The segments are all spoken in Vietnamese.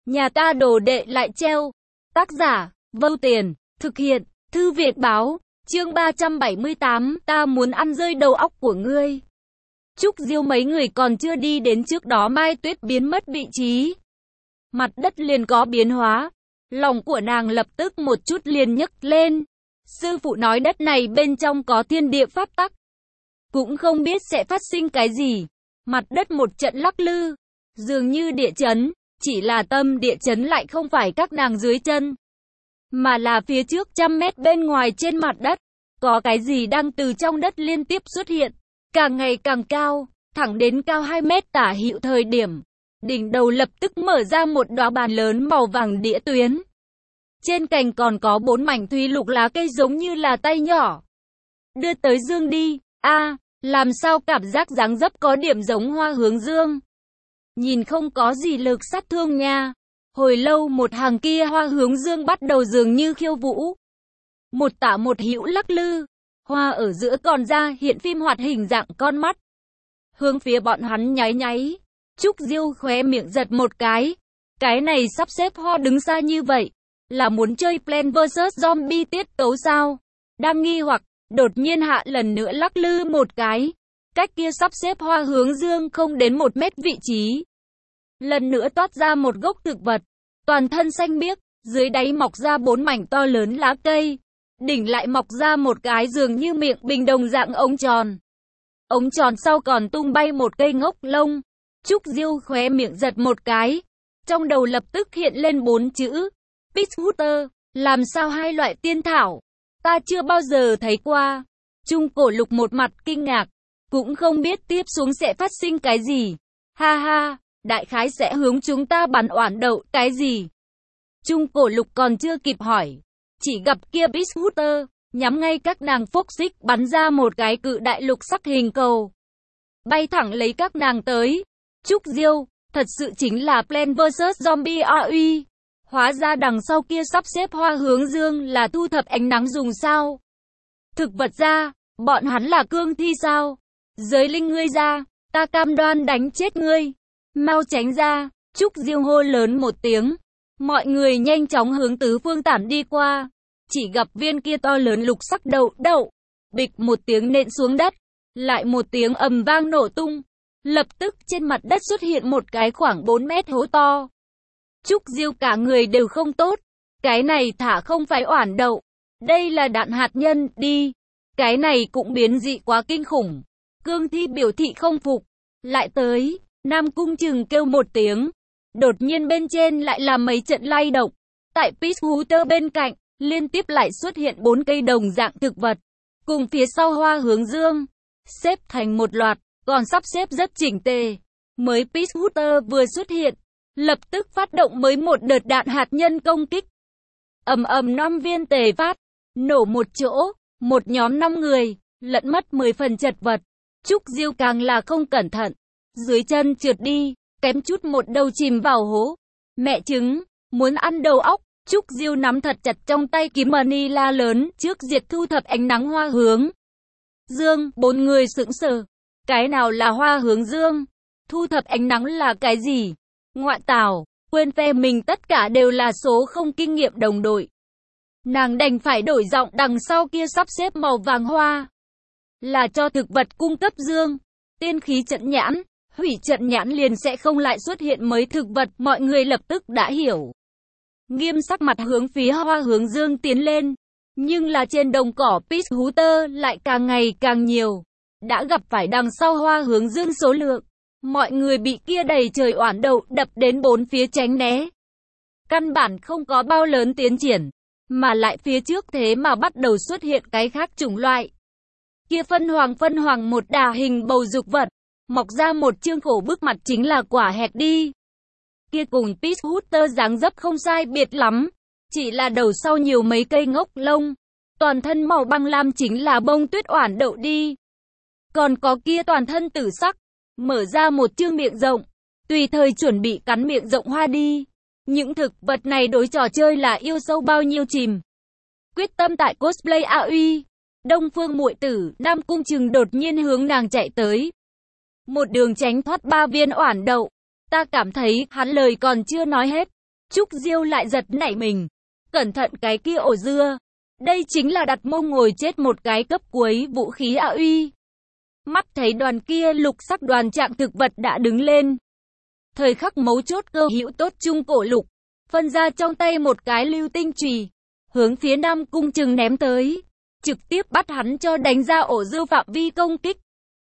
Nhà ta đồ đệ lại treo. Tác giả, Vâu Tiền, thực hiện, Thư Viện Báo, chương 378, ta muốn ăn rơi đầu óc của ngươi. Trúc Diêu mấy người còn chưa đi đến trước đó Mai Tuyết biến mất vị trí. Mặt đất liền có biến hóa. Lòng của nàng lập tức một chút liền nhấc lên. Sư phụ nói đất này bên trong có thiên địa pháp tắc. Cũng không biết sẽ phát sinh cái gì. Mặt đất một trận lắc lư. Dường như địa chấn. Chỉ là tâm địa chấn lại không phải các nàng dưới chân. Mà là phía trước 100 mét bên ngoài trên mặt đất. Có cái gì đang từ trong đất liên tiếp xuất hiện. Càng ngày càng cao. Thẳng đến cao 2 mét tả hữu thời điểm. Đỉnh đầu lập tức mở ra một đóa bàn lớn màu vàng đĩa tuyến. Trên cành còn có 4 mảnh thủy lục lá cây giống như là tay nhỏ. Đưa tới dương đi. Làm sao cảm giác dáng dấp có điểm giống hoa hướng dương. Nhìn không có gì lực sát thương nha. Hồi lâu một hàng kia hoa hướng dương bắt đầu dường như khiêu vũ. Một tả một hữu lắc lư. Hoa ở giữa còn ra hiện phim hoạt hình dạng con mắt. Hướng phía bọn hắn nháy nháy. Trúc Diêu khóe miệng giật một cái. Cái này sắp xếp hoa đứng xa như vậy. Là muốn chơi Plants vs Zombie tiết tấu sao? Đang nghi hoặc, đột nhiên hạ lần nữa lắc lư một cái. Cách kia sắp xếp hoa hướng dương không đến 1 mét vị trí. Lần nữa toát ra một gốc thực vật. Toàn thân xanh biếc, dưới đáy mọc ra 4 mảnh to lớn lá cây. Đỉnh lại mọc ra một cái dường như miệng bình đồng dạng ống tròn. Ống tròn sau còn tung bay một cây ngốc lông. Trúc Diêu khóe miệng giật một cái. Trong đầu lập tức hiện lên 4 chữ. Peachwooter, làm sao hai loại tiên thảo? Ta chưa bao giờ thấy qua. Trung Cổ Lục một mặt kinh ngạc. Cũng không biết tiếp xuống sẽ phát sinh cái gì. Ha ha, đại khái sẽ hướng chúng ta bắn oản đậu cái gì? Trung Cổ Lục còn chưa kịp hỏi. Chỉ gặp kia Peachwooter, nhắm ngay các nàng phốc xích bắn ra một cái cự đại lục sắc hình cầu. Bay thẳng lấy các nàng tới. Trúc Diêu, thật sự chính là Plants vs Zombie AI. Hóa ra đằng sau kia sắp xếp hoa hướng dương là thu thập ánh nắng dùng sao? Thực vật ra, bọn hắn là cương thi sao? Giới linh ngươi ra, ta cam đoan đánh chết ngươi. Mau tránh ra, Trúc Diêu hô lớn một tiếng. Mọi người nhanh chóng hướng tứ phương tản đi qua. Chỉ gặp viên kia to lớn lục sắc đậu. Bịch một tiếng nện xuống đất. Lại một tiếng ầm vang nổ tung. Lập tức trên mặt đất xuất hiện một cái khoảng 4 mét hố to. Trúc Diêu cả người đều không tốt. Cái này thả không phải oản đậu. Đây là đạn hạt nhân, đi. Cái này cũng biến dị quá kinh khủng. Cương thi biểu thị không phục. Lại tới, Nam Cung Trừng kêu một tiếng. Đột nhiên bên trên lại là mấy trận lay động. Tại Peachwooter bên cạnh, liên tiếp lại xuất hiện 4 cây đồng dạng thực vật. Cùng phía sau hoa hướng dương. Xếp thành một loạt, còn sắp xếp rất chỉnh tề. Mới Peachwooter vừa xuất hiện. Lập tức phát động mới một đợt đạn hạt nhân công kích. Ầm ầm 5 viên tề phát, nổ một chỗ, một nhóm 5 người, lẫn mất 10 phần chật vật. Trúc Diêu càng là không cẩn thận, dưới chân trượt đi, kém chút một đầu chìm vào hố. Mẹ chứng, muốn ăn đầu óc. Trúc Diêu nắm thật chặt trong tay kiếm manila lớn trước diệt thu thập ánh nắng hoa hướng dương. 4 người sững sờ. Cái nào là hoa hướng dương? Thu thập ánh nắng là cái gì? Ngoại tảo, quên phe mình tất cả đều là số không kinh nghiệm đồng đội. Nàng đành phải đổi giọng đằng sau kia sắp xếp màu vàng hoa. Là cho thực vật cung cấp dương. Tiên khí trận nhãn, hủy trận nhãn liền sẽ không lại xuất hiện mới thực vật. Mọi người lập tức đã hiểu. Nghiêm sắc mặt hướng phía hoa hướng dương tiến lên. Nhưng là trên đồng cỏ Peachwooter lại càng ngày càng nhiều. Đã gặp phải đằng sau hoa hướng dương số lượng. Mọi người bị kia đầy trời oản đậu đập đến 4 phía tránh né. Căn bản không có bao lớn tiến triển. Mà lại phía trước thế mà bắt đầu xuất hiện cái khác chủng loại. Kia phân hoàng một đà hình bầu dục vật. Mọc ra một chương khổ bức mặt chính là quả hẹt đi. Kia cùng Peachwooter dáng dấp không sai biệt lắm. Chỉ là đầu sau nhiều mấy cây ngốc lông. Toàn thân màu băng lam chính là bông tuyết oản đậu đi. Còn có kia toàn thân tử sắc. Mở ra một chương miệng rộng, tùy thời chuẩn bị cắn miệng rộng hoa đi. Những thực vật này đối trò chơi là yêu sâu bao nhiêu chìm. Quyết tâm tại cosplay AI. Đông Phương muội tử, Nam Cung Trừng đột nhiên hướng nàng chạy tới. Một đường tránh thoát 3 viên oản đậu. Ta cảm thấy hắn lời còn chưa nói hết. Trúc Diêu lại giật nảy mình. Cẩn thận cái kia ổ dưa. Đây chính là đặt mông ngồi chết một cái cấp cuối vũ khí A uy. Mắt thấy đoàn kia lục sắc đoàn trạng thực vật đã đứng lên. Thời khắc mấu chốt cơ hữu tốt Trung Cổ Lục. Phân ra trong tay một cái lưu tinh chùy, hướng phía Nam Cung Trừng ném tới. Trực tiếp bắt hắn cho đánh ra ổ dưa phạm vi công kích.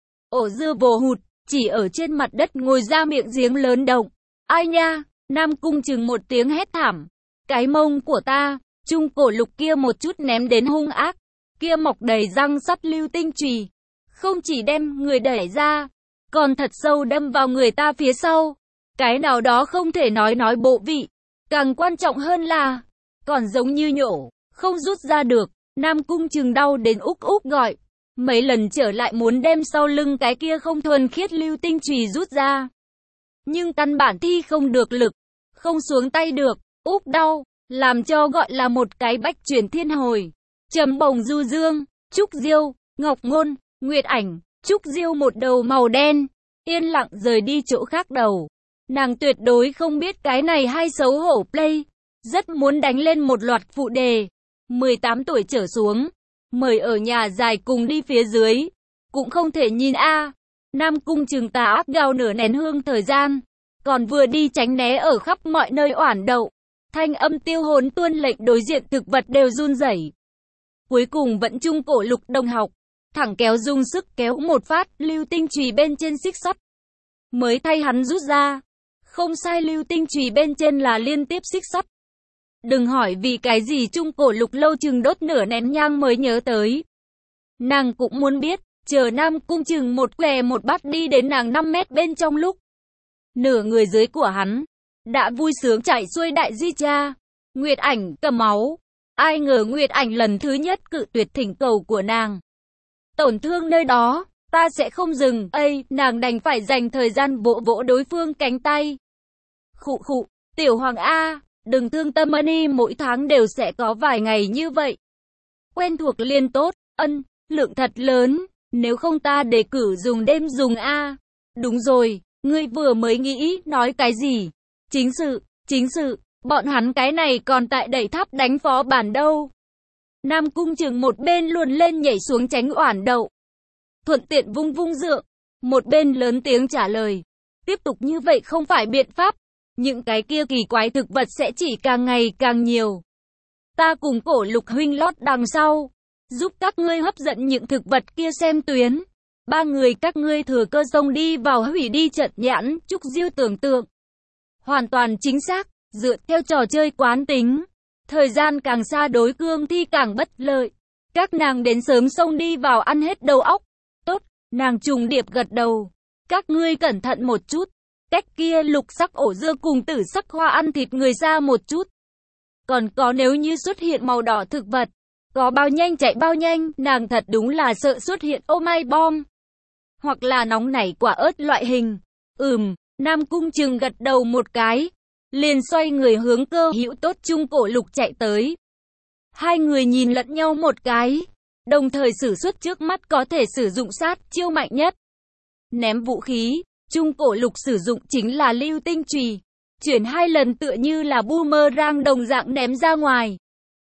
Ổ dưa vồ hụt, chỉ ở trên mặt đất ngồi ra miệng giếng lớn động. Ai nha, Nam Cung Trừng một tiếng hét thảm. Cái mông của ta, Trung Cổ Lục kia một chút ném đến hung ác. Kia mọc đầy răng sắt lưu tinh chùy, không chỉ đem người đẩy ra, còn thật sâu đâm vào người ta phía sau. Cái nào đó không thể nói bộ vị. Càng quan trọng hơn là, còn giống như nhổ, không rút ra được. Nam Cung Trừng đau đến úc úc gọi. Mấy lần trở lại muốn đem sau lưng cái kia không thuần khiết lưu tinh chùy rút ra. Nhưng căn bản thi không được lực, không xuống tay được, úc đau, làm cho gọi là một cái bách chuyển thiên hồi. Trầm Bồng Du Dương, Trúc Diêu, Ngọc Ngôn, Nguyệt Ảnh, Trúc Diêu một đầu màu đen, yên lặng rời đi chỗ khác đầu. Nàng tuyệt đối không biết cái này hay xấu hổ play, rất muốn đánh lên một loạt phụ đề. 18 tuổi trở xuống, mời ở nhà dài cùng đi phía dưới, cũng không thể nhìn a. Nam Cung Trừng tà ác gào nửa nén hương thời gian, còn vừa đi tránh né ở khắp mọi nơi oản đậu. Thanh âm tiêu hồn tuôn lệnh đối diện thực vật đều run rẩy. Cuối cùng vẫn Trung Cổ Lục đồng học, thẳng kéo dùng sức kéo một phát lưu tinh chùy bên trên xích sắt. Mới thay hắn rút ra. Không sai, lưu tinh chùy bên trên là liên tiếp xích sắt. Đừng hỏi vì cái gì Trung Cổ Lục lâu chừng đốt nửa nén nhang mới nhớ tới. Nàng cũng muốn biết, chờ Nam Cung Trừng một què một bắt đi đến nàng 5 mét bên trong lúc. Nửa người dưới của hắn, đã vui sướng chạy xuôi đại di cha. Nguyệt Ảnh cầm máu. Ai ngờ Nguyệt Ảnh lần thứ nhất cự tuyệt thỉnh cầu của nàng. Tổn thương nơi đó, ta sẽ không dừng. Nàng đành phải dành thời gian vỗ vỗ đối phương cánh tay. Khụ khụ, tiểu hoàng A, đừng thương tâm Ani, mỗi tháng đều sẽ có vài ngày như vậy. Quen thuộc liền tốt, lượng thật lớn, nếu không ta đề cử dùng đêm dùng A. Đúng rồi, ngươi vừa mới nghĩ, nói cái gì? Chính sự, bọn hắn cái này còn tại đẩy tháp đánh phó bản đâu. Nam Cung Trừng một bên luồn lên nhảy xuống tránh oản đậu. Thuận tiện vung vung dượng, một bên lớn tiếng trả lời. Tiếp tục như vậy không phải biện pháp. Những cái kia kỳ quái thực vật sẽ chỉ càng ngày càng nhiều. Ta cùng Cổ Lục huynh lót đằng sau, giúp các ngươi hấp dẫn những thực vật kia xem tuyến. 3 người các ngươi thừa cơ xông đi vào hủy đi trận nhãn. Trúc Diêu tưởng tượng hoàn toàn chính xác, dựa theo trò chơi quán tính. Thời gian càng xa đối cương thi càng bất lợi. Các nàng đến sớm xông đi vào ăn hết đầu óc. Tốt, nàng trùng điệp gật đầu. Các ngươi cẩn thận một chút. Cách kia lục sắc ổ dưa cùng tử sắc hoa ăn thịt người ra một chút. Còn có nếu như xuất hiện màu đỏ thực vật, có bao nhanh chạy bao nhanh, nàng thật đúng là sợ xuất hiện oh my bom. Hoặc là nóng nảy quả ớt loại hình. Nam Cung Trừng gật đầu một cái, liền xoay người hướng cơ hữu tốt Trung Cổ Lục chạy tới. Hai người nhìn lẫn nhau một cái, đồng thời sử xuất trước mắt có thể sử dụng sát chiêu mạnh nhất. Ném vũ khí, Trung Cổ Lục sử dụng chính là lưu tinh chùy, chuyển 2 lần tựa như là boomerang đồng dạng ném ra ngoài.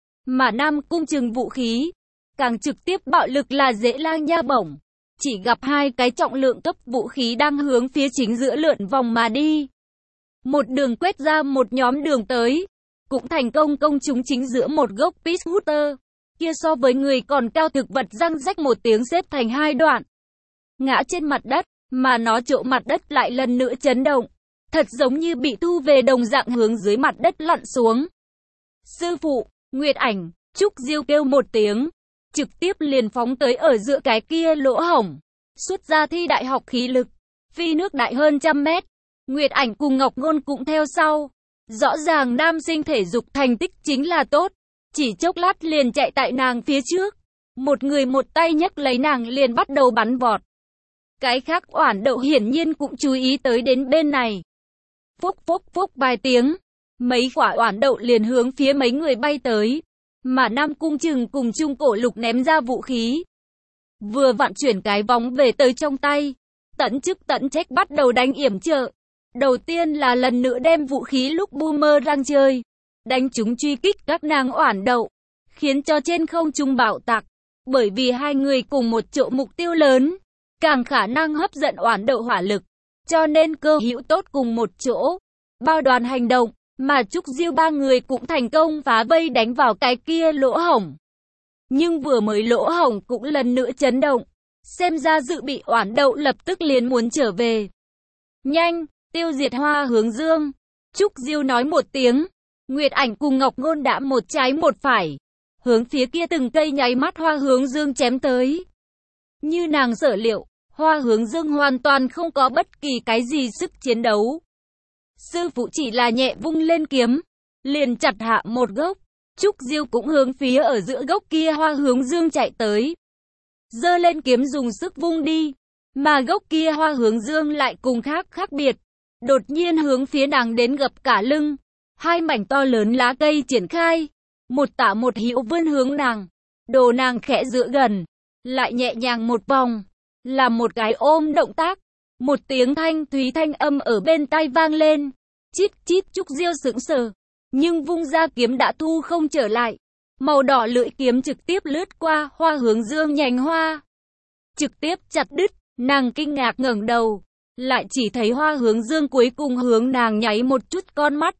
Mà Nam Cung Trừng vũ khí, càng trực tiếp bạo lực là dễ lang nha bổng. Chỉ gặp 2 cái trọng lượng cấp vũ khí đang hướng phía chính giữa lượn vòng mà đi. Một đường quét ra một nhóm đường tới, cũng thành công công chúng chính giữa một gốc Peachhooter. Kia so với người còn cao thực vật răng rách một tiếng xếp thành 2 đoạn. Ngã trên mặt đất, mà nó chỗ mặt đất lại lần nữa chấn động. Thật giống như bị thu về đồng dạng hướng dưới mặt đất lặn xuống. Sư phụ, Nguyệt Ảnh, Trúc Diêu kêu một tiếng. Trực tiếp liền phóng tới ở giữa cái kia lỗ hổng. Xuất ra thi đại học khí lực. Phi nước đại hơn 100 mét. Nguyệt Ảnh cùng Ngọc Ngôn cũng theo sau. Rõ ràng nam sinh thể dục thành tích chính là tốt. Chỉ chốc lát liền chạy tại nàng phía trước. Một người một tay nhấc lấy nàng liền bắt đầu bắn vọt. Cái khác oản đậu hiển nhiên cũng chú ý tới đến bên này. Phúc phúc phúc vài tiếng. Mấy quả oản đậu liền hướng phía mấy người bay tới. Mà Nam Cung Trừng cùng Trung Cổ Lục ném ra vũ khí. Vừa vặn chuyển cái vóng về tới trong tay. Tận chức tận trách bắt đầu đánh yểm trợ. Đầu tiên là lần nữa đem vũ khí lúc boomerang chơi, đánh chúng truy kích các nàng oản đậu, khiến cho trên không trung bạo tạc. Bởi vì hai người cùng một chỗ mục tiêu lớn, càng khả năng hấp dẫn oản đậu hỏa lực, cho nên cơ hữu tốt cùng một chỗ. Bao đoàn hành động, mà Trúc Diêu ba người cũng thành công phá vây đánh vào cái kia lỗ hổng. Nhưng vừa mới lỗ hổng cũng lần nữa chấn động, xem ra dự bị oản đậu lập tức liền muốn trở về. Nhanh, tiêu diệt Hoa Hướng Dương. Trúc Diêu nói một tiếng, Nguyệt Ảnh cùng Ngọc Ngôn đã một trái một phải, hướng phía kia từng cây nháy mắt Hoa Hướng Dương chém tới. Như nàng sở liệu, Hoa Hướng Dương hoàn toàn không có bất kỳ cái gì sức chiến đấu. Sư phụ chỉ là nhẹ vung lên kiếm, liền chặt hạ một gốc. Trúc Diêu cũng hướng phía ở giữa gốc kia Hoa Hướng Dương chạy tới, giơ lên kiếm dùng sức vung đi, mà gốc kia Hoa Hướng Dương lại cùng khác biệt, đột nhiên hướng phía nàng đến gập cả lưng, hai mảnh to lớn lá cây triển khai, một tả một hữu vươn hướng nàng, đồ nàng khẽ dựa gần, lại nhẹ nhàng một vòng, làm một cái ôm động tác, một tiếng thanh thúy thanh âm ở bên tai vang lên, chít chít. Trúc Diêu sững sờ, nhưng vung ra kiếm đã thu không trở lại, màu đỏ lưỡi kiếm trực tiếp lướt qua Hoa Hướng Dương nhành hoa, trực tiếp chặt đứt. Nàng kinh ngạc ngẩng đầu, lại chỉ thấy Hoa Hướng Dương cuối cùng hướng nàng nháy một chút con mắt,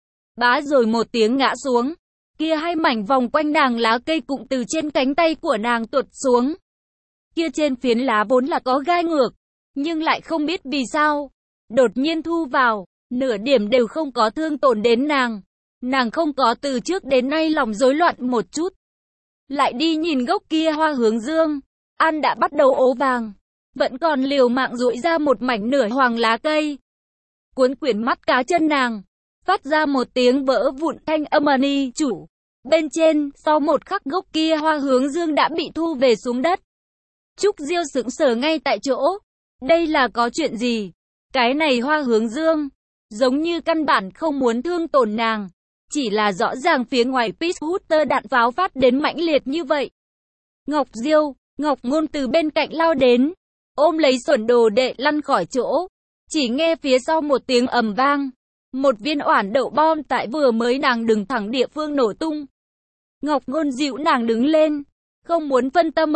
bá rồi một tiếng ngã xuống. Kia hai mảnh vòng quanh nàng lá cây cũng từ trên cánh tay của nàng tuột xuống. Kia trên phiến lá vốn là có gai ngược, nhưng lại không biết vì sao, đột nhiên thu vào, nửa điểm đều không có thương tổn đến nàng. Nàng không có từ trước đến nay lòng rối loạn một chút. Lại đi nhìn gốc kia Hoa Hướng Dương, ăn đã bắt đầu ố vàng, vẫn còn liều mạng duỗi ra một mảnh nửa hoàng lá cây. Cuốn quyển mắt cá chân nàng, phát ra một tiếng vỡ vụn thanh âm ni chủ. Bên trên, sau một khắc gốc kia Hoa Hướng Dương đã bị thu về xuống đất. Trúc Diêu sững sờ ngay tại chỗ. Đây là có chuyện gì? Cái này Hoa Hướng Dương, giống như căn bản không muốn thương tổn nàng. Chỉ là rõ ràng phía ngoài Peachhooter đạn pháo phát đến mãnh liệt như vậy. Ngọc Diêu, Ngọc Ngôn từ bên cạnh lao đến, ôm lấy Xuẩn Đồ Đệ lăn khỏi chỗ. Chỉ nghe phía sau một tiếng ầm vang, một viên oản đậu bom tại vừa mới nàng đứng thẳng địa phương nổ tung. Ngọc Ngôn dịu nàng đứng lên, không muốn phân tâm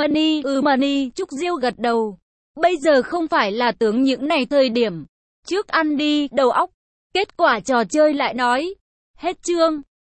mani. Trúc Diêu gật đầu. Bây giờ không phải là tướng những này thời điểm. Trước ăn đi, đầu óc. Kết quả trò chơi lại nói. Hết chương.